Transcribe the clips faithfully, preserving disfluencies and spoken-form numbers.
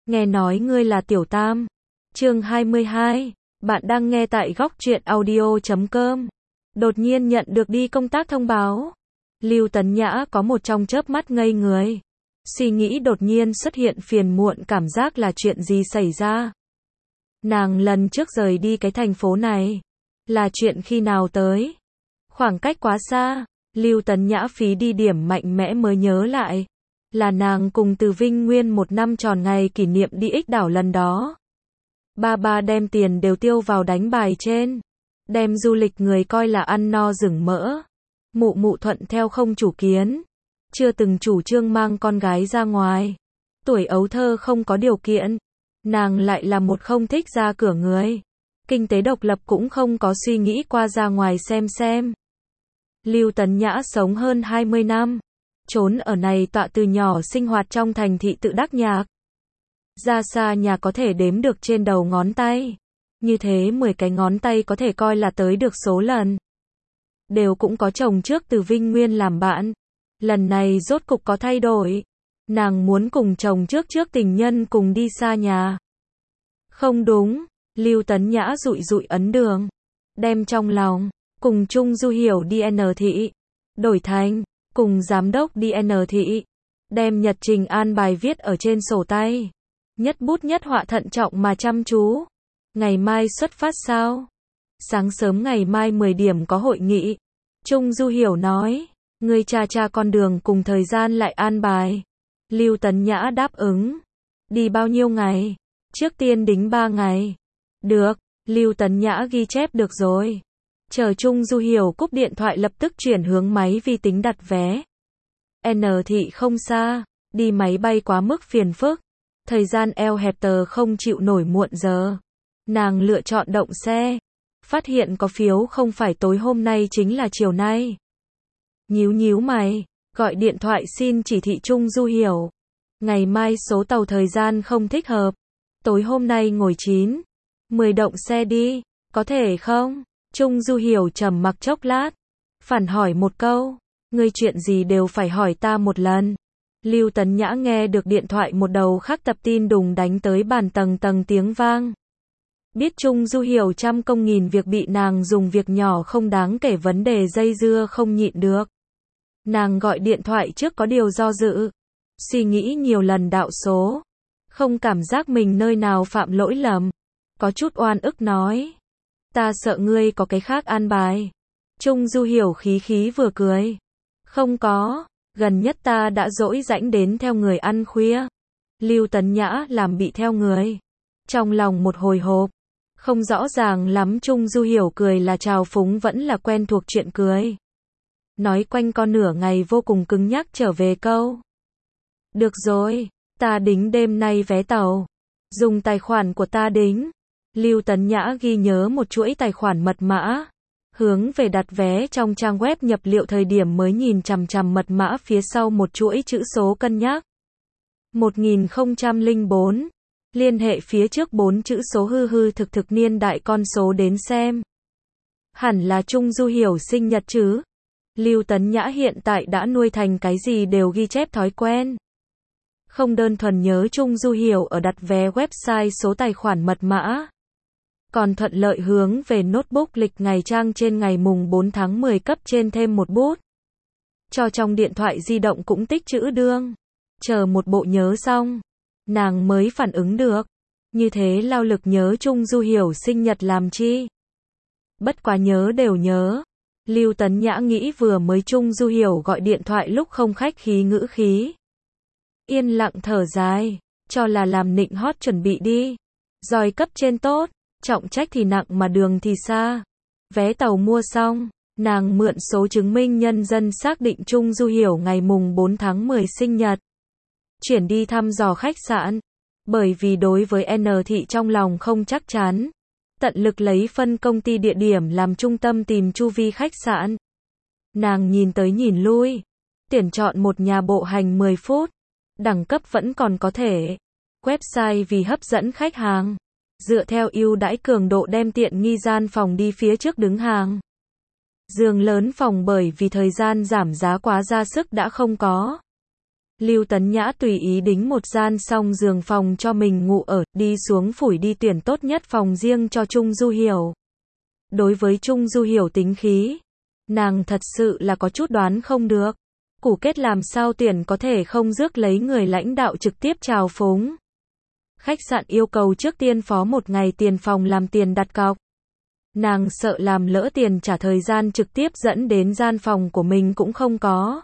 Nghe nói ngươi là Tiểu Tam. Chương hai mươi hai. Bạn đang nghe tại góc truyện audio chấm com. Đột nhiên nhận được đi công tác thông báo. Lưu Tấn Nhã có một trong chớp mắt ngây người. Suy nghĩ đột nhiên xuất hiện phiền muộn cảm giác là chuyện gì xảy ra. Nàng lần trước rời đi cái thành phố này. Là chuyện khi nào tới? Khoảng cách quá xa. Lưu Tấn Nhã phí đi điểm mạnh mẽ mới nhớ lại. Là nàng cùng Từ Vinh Nguyên một năm tròn ngày kỷ niệm đi Ích đảo lần đó. Ba ba đem tiền đều tiêu vào đánh bài trên. Đem du lịch người coi là ăn no rừng mỡ. Mụ mụ thuận theo không chủ kiến. Chưa từng chủ trương mang con gái ra ngoài. Tuổi ấu thơ không có điều kiện. Nàng lại là một không thích ra cửa người. Kinh tế độc lập cũng không có suy nghĩ qua ra ngoài xem xem. Lưu Tấn Nhã sống hơn hai mươi năm. Trốn ở này tọa từ nhỏ sinh hoạt trong thành thị tự đắc nhạc. Ra xa nhà có thể đếm được trên đầu ngón tay. Như thế mười cái ngón tay có thể coi là tới được số lần. Đều cũng có chồng trước Từ Vinh Nguyên làm bạn. Lần này rốt cục có thay đổi. Nàng muốn cùng chồng trước trước tình nhân cùng đi xa nhà. Không đúng. Lưu Tấn Nhã dụi dụi ấn đường. Đem trong lòng. Cùng chung Du Hiểu đi N thị. Đổi thành. Cùng giám đốc đi N thị. Đem nhật trình an bài viết ở trên sổ tay. Nhất bút nhất họa thận trọng mà chăm chú. Ngày mai xuất phát sao? Sáng sớm ngày mai mười điểm có hội nghị. Chung Du Hiểu nói. Ngươi cha cha con đường cùng thời gian lại an bài. Lưu Tấn Nhã đáp ứng. Đi bao nhiêu ngày? Trước tiên đính ba ngày. Được. Lưu Tấn Nhã ghi chép được rồi. Chờ Chung Du Hiểu cúp điện thoại lập tức chuyển hướng máy vi tính đặt vé. N thị không xa. Đi máy bay quá mức phiền phức. Thời gian eo hẹp tờ không chịu nổi muộn giờ. Nàng lựa chọn động xe. Phát hiện có phiếu không phải tối hôm nay chính là chiều nay. Nhíu nhíu mày. Gọi điện thoại xin chỉ thị Chung Du Hiểu. Ngày mai số tàu thời gian không thích hợp. Tối hôm nay ngồi chín. mười động xe đi. Có thể không? Chung Du Hiểu trầm mặc chốc lát. Phản hỏi một câu. Ngươi chuyện gì đều phải hỏi ta một lần. Lưu Tấn Nhã nghe được điện thoại một đầu khác tập tin đùng đánh tới bàn tầng tầng tiếng vang. Biết Chung Du Hiểu trăm công nghìn việc bị nàng dùng việc nhỏ không đáng kể vấn đề dây dưa không nhịn được. Nàng gọi điện thoại trước có điều do dự. Suy nghĩ nhiều lần đạo số. Không cảm giác mình nơi nào phạm lỗi lầm. Có chút oan ức nói. Ta sợ ngươi có cái khác an bài. Chung Du Hiểu khí khí vừa cười. Không có. Gần nhất ta đã dỗi rãnh đến theo người ăn khuya. Lưu Tấn Nhã làm bị theo người. Trong lòng một hồi hộp. Không rõ ràng lắm Chung Du Hiểu cười là trào phúng vẫn là quen thuộc chuyện cười. Nói quanh co nửa ngày vô cùng cứng nhắc trở về câu. Được rồi, ta đính đêm nay vé tàu. Dùng tài khoản của ta đính. Lưu Tấn Nhã ghi nhớ một chuỗi tài khoản mật mã. Hướng về đặt vé trong trang web nhập liệu thời điểm mới nhìn chằm chằm mật mã phía sau một chuỗi chữ số cân nhắc. một nghìn không trăm lẻ bốn. Liên hệ phía trước bốn chữ số hư hư thực thực niên đại con số đến xem. Hẳn là Chung Du Hiểu sinh nhật chứ. Lưu Tấn Nhã hiện tại đã nuôi thành cái gì đều ghi chép thói quen. Không đơn thuần nhớ Chung Du Hiểu ở đặt vé website số tài khoản mật mã. Còn thuận lợi hướng về notebook lịch ngày trang trên ngày mùng bốn tháng mười cấp trên thêm một bút. Cho trong điện thoại di động cũng tích chữ đương. Chờ một bộ nhớ xong. Nàng mới phản ứng được. Như thế lao lực nhớ Chung Du Hiểu sinh nhật làm chi? Bất quá nhớ đều nhớ. Lưu Tấn Nhã nghĩ vừa mới Chung Du Hiểu gọi điện thoại lúc không khách khí ngữ khí. Yên lặng thở dài. Cho là làm nịnh hót chuẩn bị đi. Rồi cấp trên tốt. Trọng trách thì nặng mà đường thì xa. Vé tàu mua xong. Nàng mượn số chứng minh nhân dân xác định Chung Du Hiểu ngày mùng bốn tháng mười sinh nhật. Chuyển đi thăm dò khách sạn. Bởi vì đối với N thị trong lòng không chắc chắn. Tận lực lấy phân công ty địa điểm làm trung tâm tìm chu vi khách sạn. Nàng nhìn tới nhìn lui. Tuyển chọn một nhà bộ hành mười phút. Đẳng cấp vẫn còn có thể. Website vì hấp dẫn khách hàng. Dựa theo ưu đãi cường độ đem tiện nghi gian phòng đi phía trước đứng hàng. Giường lớn phòng bởi vì thời gian giảm giá quá ra sức đã không có. Lưu Tấn Nhã tùy ý đính một gian song giường phòng cho mình ngủ ở, đi xuống phủi đi tuyển tốt nhất phòng riêng cho Trung Du Hiểu. Đối với Trung Du Hiểu tính khí, nàng thật sự là có chút đoán không được. Củ kết làm sao tuyển có thể không rước lấy người lãnh đạo trực tiếp chào phúng. Khách sạn yêu cầu trước tiên phó một ngày tiền phòng làm tiền đặt cọc. Nàng sợ làm lỡ tiền trả thời gian trực tiếp dẫn đến gian phòng của mình cũng không có.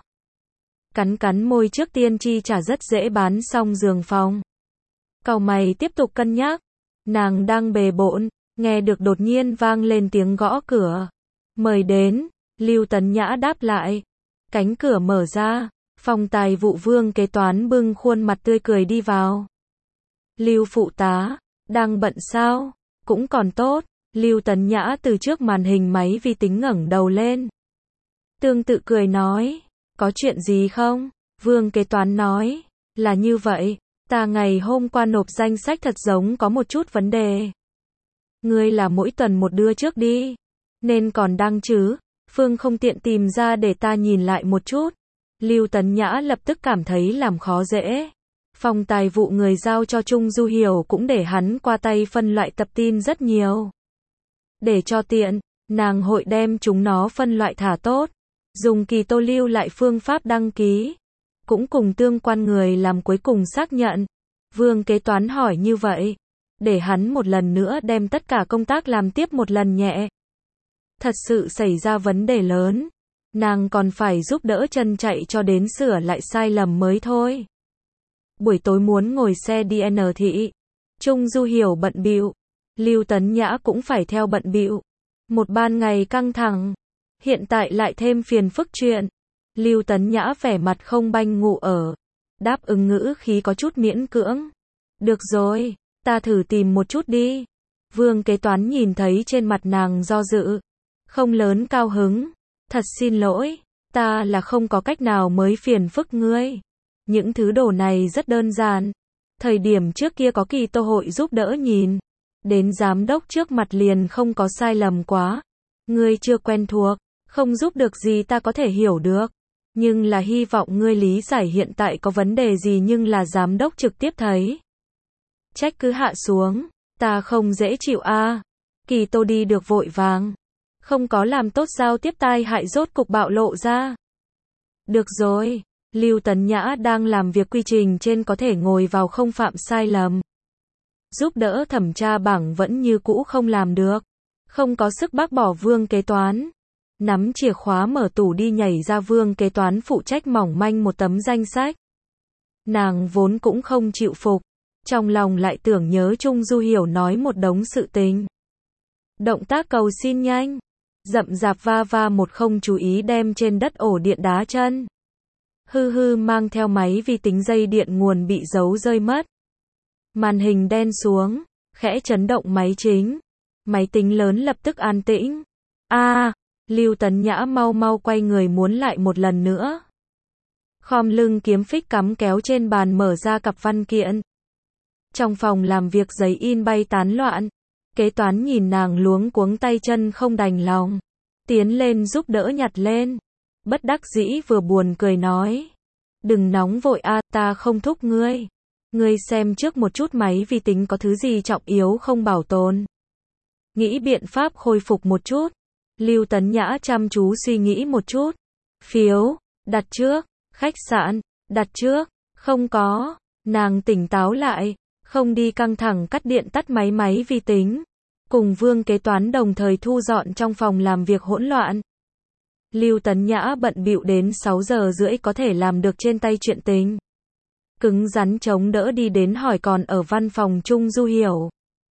Cắn cắn môi trước tiên chi trả rất dễ bán xong giường phòng. Cau mày tiếp tục cân nhắc. Nàng đang bề bộn, nghe được đột nhiên vang lên tiếng gõ cửa. Mời đến, Lưu Tấn Nhã đáp lại. Cánh cửa mở ra, phòng tài vụ Vương kế toán bưng khuôn mặt tươi cười đi vào. Lưu phụ tá, đang bận sao? Cũng còn tốt. Lưu Tấn Nhã từ trước màn hình máy vi tính ngẩng đầu lên. Tương tự cười nói, có chuyện gì không? Vương kế toán nói, là như vậy, ta ngày hôm qua nộp danh sách thật giống có một chút vấn đề. Ngươi là mỗi tuần một đưa trước đi, nên còn đăng chứ, Phương không tiện tìm ra để ta nhìn lại một chút. Lưu Tấn Nhã lập tức cảm thấy làm khó dễ. Phòng tài vụ người giao cho Trung Du Hiểu cũng để hắn qua tay phân loại tập tin rất nhiều. Để cho tiện, nàng hội đem chúng nó phân loại thả tốt, dùng kỳ tô lưu lại phương pháp đăng ký, cũng cùng tương quan người làm cuối cùng xác nhận. Vương kế toán hỏi như vậy, để hắn một lần nữa đem tất cả công tác làm tiếp một lần nhẹ. Thật sự xảy ra vấn đề lớn, nàng còn phải giúp đỡ chân chạy cho đến sửa lại sai lầm mới thôi. Buổi tối muốn ngồi xe đi N thị, Trung Du Hiểu bận bịu, Lưu Tấn Nhã cũng phải theo bận bịu. Một ban ngày căng thẳng, hiện tại lại thêm phiền phức chuyện. Lưu Tấn Nhã vẻ mặt không banh ngủ ở, đáp ứng ngữ khí có chút miễn cưỡng. Được rồi, ta thử tìm một chút đi. Vương kế toán nhìn thấy trên mặt nàng do dự, không lớn cao hứng. Thật xin lỗi, ta là không có cách nào mới phiền phức ngươi. Những thứ đồ này rất đơn giản. Thời điểm trước kia có kỳ tô hội giúp đỡ nhìn. Đến giám đốc trước mặt liền không có sai lầm quá. Ngươi chưa quen thuộc, không giúp được gì ta có thể hiểu được. Nhưng là hy vọng ngươi lý giải hiện tại có vấn đề gì nhưng là giám đốc trực tiếp thấy. Trách cứ hạ xuống, ta không dễ chịu a. À. Kỳ tô đi được vội vàng. Không có làm tốt giao tiếp tai hại rốt cục bạo lộ ra. Được rồi, Lưu Tấn Nhã đang làm việc quy trình trên có thể ngồi vào không phạm sai lầm. Giúp đỡ thẩm tra bảng vẫn như cũ không làm được. Không có sức bác bỏ Vương kế toán. Nắm chìa khóa mở tủ đi nhảy ra Vương kế toán phụ trách mỏng manh một tấm danh sách. Nàng vốn cũng không chịu phục. Trong lòng lại tưởng nhớ Trung Du Hiểu nói một đống sự tình. Động tác cầu xin nhanh. Rậm rạp va va một không chú ý đem trên đất ổ điện đá chân. Hư hư mang theo máy vi tính dây điện nguồn bị giấu rơi mất. Màn hình đen xuống, khẽ chấn động máy chính. Máy tính lớn lập tức an tĩnh. A, à, Lưu Tấn Nhã mau mau quay người muốn lại một lần nữa. Khom lưng kiếm phích cắm kéo trên bàn mở ra cặp văn kiện. Trong phòng làm việc giấy in bay tán loạn. Kế toán nhìn nàng luống cuống tay chân không đành lòng. Tiến lên giúp đỡ nhặt lên. Bất đắc dĩ vừa buồn cười nói. Đừng nóng vội a, à, ta không thúc ngươi. Ngươi xem trước một chút máy vi tính có thứ gì trọng yếu không bảo tồn. Nghĩ biện pháp khôi phục một chút. Lưu Tấn Nhã chăm chú suy nghĩ một chút. Phiếu, đặt trước, khách sạn, đặt trước, không có. Nàng tỉnh táo lại, không đi căng thẳng cắt điện tắt máy máy vi tính. Cùng Vương kế toán đồng thời thu dọn trong phòng làm việc hỗn loạn. Lưu Tấn Nhã bận bịu đến sáu giờ rưỡi có thể làm được trên tay chuyện tình. Cứng rắn chống đỡ đi đến hỏi còn ở văn phòng Trung Du Hiểu.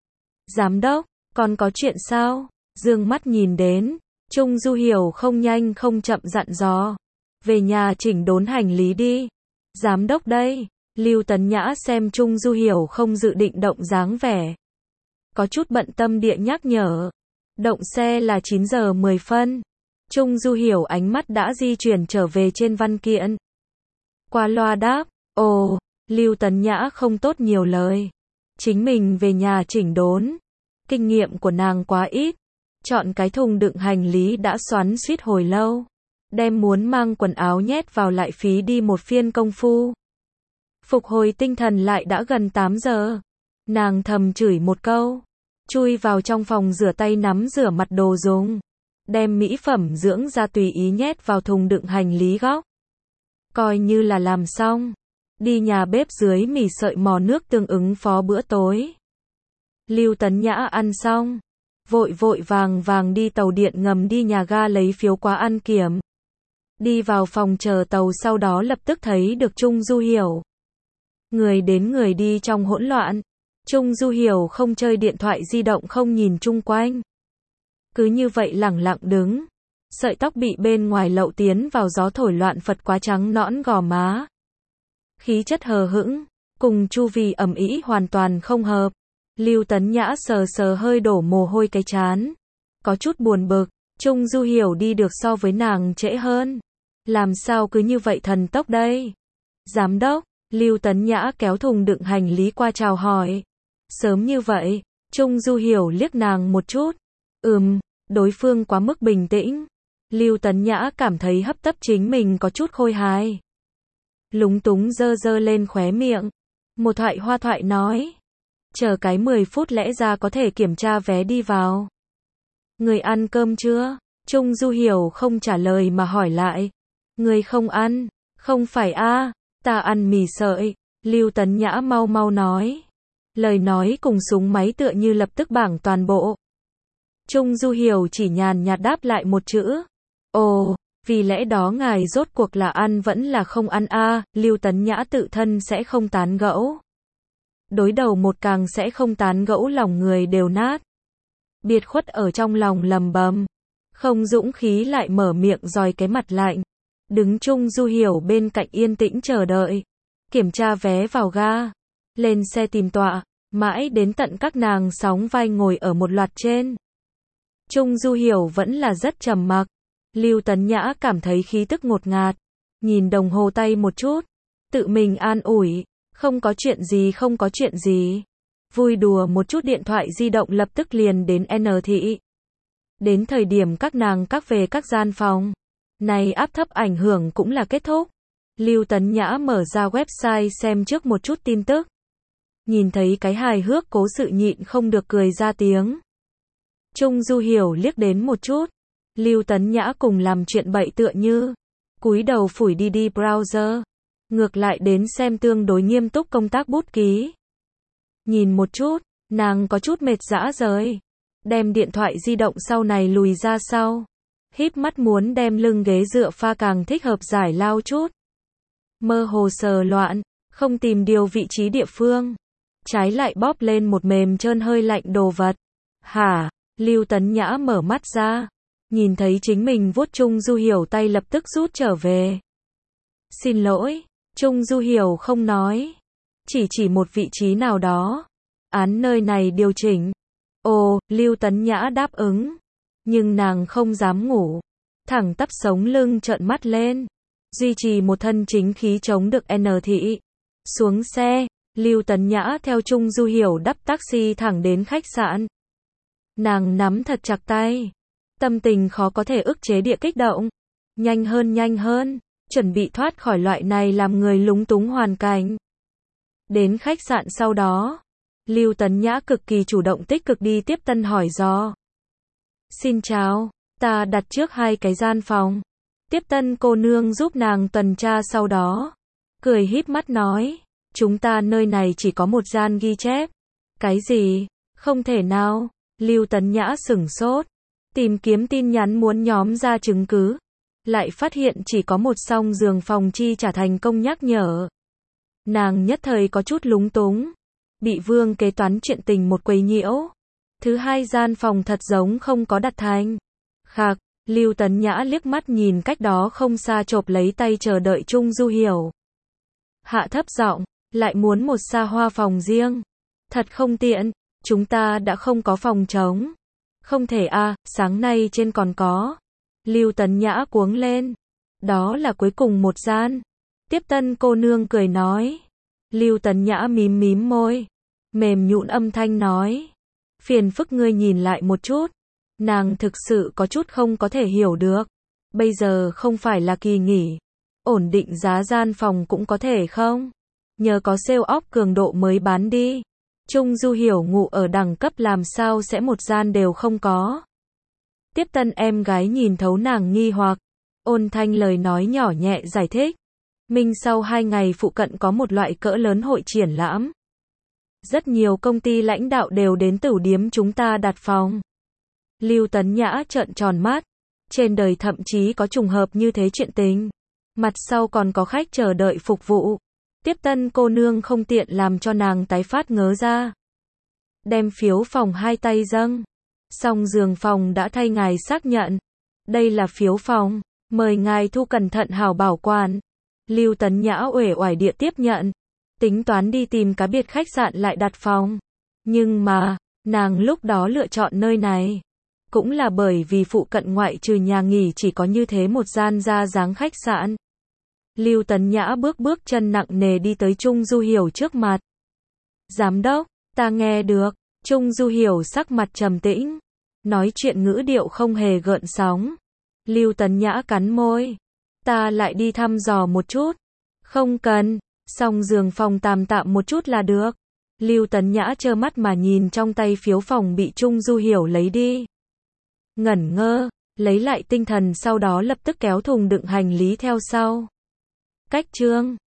Giám đốc, còn có chuyện sao? Dương mắt nhìn đến, Trung Du Hiểu không nhanh không chậm dặn dò. Về nhà chỉnh đốn hành lý đi. Giám đốc đây. Lưu Tấn Nhã xem Trung Du Hiểu không dự định động dáng vẻ. Có chút bận tâm địa nhắc nhở. Động xe là chín giờ mười phân. Trung Du Hiểu ánh mắt đã di chuyển trở về trên văn kiện. Qua loa đáp, ồ, Lưu Tấn Nhã không tốt nhiều lời. Chính mình về nhà chỉnh đốn. Kinh nghiệm của nàng quá ít. Chọn cái thùng đựng hành lý đã xoắn suýt hồi lâu. Đem muốn mang quần áo nhét vào lại phí đi một phiên công phu. Phục hồi tinh thần lại đã gần tám giờ. Nàng thầm chửi một câu. Chui vào trong phòng rửa tay nắm rửa mặt đồ dùng. Đem mỹ phẩm dưỡng da tùy ý nhét vào thùng đựng hành lý góc. Coi như là làm xong. Đi nhà bếp dưới mì sợi mò nước tương ứng phó bữa tối. Lưu Tấn Nhã ăn xong. Vội vội vàng vàng đi tàu điện ngầm đi nhà ga lấy phiếu quá ăn kiểm. Đi vào phòng chờ tàu sau đó lập tức thấy được Trung Du Hiểu. Người đến người đi trong hỗn loạn. Trung Du Hiểu không chơi điện thoại di động không nhìn chung quanh. Cứ như vậy lẳng lặng đứng. Sợi tóc bị bên ngoài lậu tiến vào gió thổi loạn phật quá trắng nõn gò má. Khí chất hờ hững, cùng chu vi ầm ĩ hoàn toàn không hợp. Lưu Tấn Nhã sờ sờ hơi đổ mồ hôi cái trán. Có chút buồn bực, Trung Du Hiểu đi được so với nàng trễ hơn. Làm sao cứ như vậy thần tốc đây? Giám đốc, Lưu Tấn Nhã kéo thùng đựng hành lý qua chào hỏi. Sớm như vậy, Trung Du Hiểu liếc nàng một chút. Ừm, đối phương quá mức bình tĩnh. Lưu Tấn Nhã cảm thấy hấp tấp chính mình có chút khôi hài. Lúng túng dơ dơ lên khóe miệng. Một thoại hoa thoại nói. Chờ cái mười phút lẽ ra có thể kiểm tra vé đi vào. Người ăn cơm chưa? Trung Du Hiểu không trả lời mà hỏi lại. Người không ăn? Không phải a, ta ăn mì sợi. Lưu Tấn Nhã mau mau nói. Lời nói cùng súng máy tựa như lập tức bảng toàn bộ. Trung Du Hiểu chỉ nhàn nhạt đáp lại một chữ. Ồ, vì lẽ đó ngài rốt cuộc là ăn vẫn là không ăn a, Lưu Tấn Nhã tự thân sẽ không tán gẫu. Đối đầu một càng sẽ không tán gẫu lòng người đều nát. Biệt khuất ở trong lòng lầm bầm. Không dũng khí lại mở miệng dòi cái mặt lạnh. Đứng Trung Du Hiểu bên cạnh yên tĩnh chờ đợi. Kiểm tra vé vào ga. Lên xe tìm tọa. Mãi đến tận các nàng sóng vai ngồi ở một loạt trên. Trung Du Hiểu vẫn là rất trầm mặc. Lưu Tấn Nhã cảm thấy khí tức ngột ngạt. Nhìn đồng hồ tay một chút. Tự mình an ủi. Không có chuyện gì không có chuyện gì. Vui đùa một chút điện thoại di động lập tức liền đến N thị. Đến thời điểm các nàng các về các gian phòng. Này áp thấp ảnh hưởng cũng là kết thúc. Lưu Tấn Nhã mở ra website xem trước một chút tin tức. Nhìn thấy cái hài hước cố sự nhịn không được cười ra tiếng. Trung Du Hiểu liếc đến một chút. Lưu Tấn Nhã cùng làm chuyện bậy tựa như. Cúi đầu phủi đi đi browser. Ngược lại đến xem tương đối nghiêm túc công tác bút ký. Nhìn một chút, nàng có chút mệt rã rời. Đem điện thoại di động sau này lùi ra sau. Híp mắt muốn đem lưng ghế dựa pha càng thích hợp giải lao chút. Mơ hồ sờ loạn, không tìm điều vị trí địa phương. Trái lại bóp lên một mềm trơn hơi lạnh đồ vật. Hả? Lưu Tấn Nhã mở mắt ra. Nhìn thấy chính mình vuốt Trung Du Hiểu tay lập tức rút trở về. Xin lỗi. Trung Du Hiểu không nói. Chỉ chỉ một vị trí nào đó. Án nơi này điều chỉnh. Ồ, Lưu Tấn Nhã đáp ứng. Nhưng nàng không dám ngủ. Thẳng tắp sống lưng trợn mắt lên. Duy trì một thân chính khí chống được N thị. Xuống xe, Lưu Tấn Nhã theo Trung Du Hiểu đắp taxi thẳng đến khách sạn. Nàng nắm thật chặt tay. Tâm tình khó có thể ức chế địa kích động. Nhanh hơn nhanh hơn. Chuẩn bị thoát khỏi loại này làm người lúng túng hoàn cảnh. Đến khách sạn sau đó. Lưu Tấn Nhã cực kỳ chủ động tích cực đi tiếp tân hỏi do. Xin chào, ta đặt trước hai cái gian phòng. Tiếp tân cô nương giúp nàng tuần tra sau đó. Cười híp mắt nói. Chúng ta nơi này chỉ có một gian ghi chép. Cái gì? Không thể nào. Lưu Tấn Nhã sửng sốt. Tìm kiếm tin nhắn muốn nhóm ra chứng cứ. Lại phát hiện chỉ có một song giường phòng chi trả thành công nhắc nhở. Nàng nhất thời có chút lúng túng. Bị vương kế toán chuyện tình một quấy nhiễu. Thứ hai gian phòng thật giống không có đặt thành. Khạc, Lưu Tấn Nhã liếc mắt nhìn cách đó không xa chộp lấy tay chờ đợi Trung Du Hiểu. Hạ thấp giọng, lại muốn một xa hoa phòng riêng. Thật không tiện, chúng ta đã không có phòng trống. Không thể a, à, sáng nay trên còn có. Lưu Tấn Nhã cuống lên. Đó là cuối cùng một gian. Tiếp tân cô nương cười nói. Lưu Tấn Nhã mím mím môi. Mềm nhũn âm thanh nói. Phiền phức ngươi nhìn lại một chút. Nàng thực sự có chút không có thể hiểu được. Bây giờ không phải là kỳ nghỉ. Ổn định giá gian phòng cũng có thể không? nhờ có sale off cường độ mới bán đi. Trung Du Hiểu ngủ ở đẳng cấp làm sao sẽ một gian đều không có. Tiếp tân em gái nhìn thấu nàng nghi hoặc, ôn thanh lời nói nhỏ nhẹ giải thích. Minh sau hai ngày phụ cận có một loại cỡ lớn hội triển lãm. Rất nhiều công ty lãnh đạo đều đến tửu điếm chúng ta đặt phòng. Lưu Tấn Nhã trợn tròn mắt. Trên đời thậm chí có trùng hợp như thế chuyện tình. Mặt sau còn có khách chờ đợi phục vụ. Tiếp tân cô nương không tiện làm cho nàng tái phát ngớ ra. Đem phiếu phòng hai tay dâng. Xong giường phòng đã thay ngài xác nhận. Đây là phiếu phòng. Mời ngài thu cẩn thận hảo bảo quản. Lưu Tấn Nhã uể oải địa tiếp nhận. Tính toán đi tìm cá biệt khách sạn lại đặt phòng. Nhưng mà, nàng lúc đó lựa chọn nơi này. Cũng là bởi vì phụ cận ngoại trừ nhà nghỉ chỉ có như thế một gian ra dáng khách sạn. Lưu Tấn Nhã bước bước chân nặng nề đi tới Trung Du Hiểu trước mặt. Giám đốc, ta nghe được. Trung Du Hiểu sắc mặt trầm tĩnh. Nói chuyện ngữ điệu không hề gợn sóng. Lưu Tấn Nhã cắn môi. Ta lại đi thăm dò một chút. Không cần, xong giường phòng tạm tạm một chút là được. Lưu Tấn Nhã trơ mắt mà nhìn trong tay phiếu phòng bị Trung Du Hiểu lấy đi. Ngẩn ngơ, lấy lại tinh thần sau đó lập tức kéo thùng đựng hành lý theo sau. Cách chương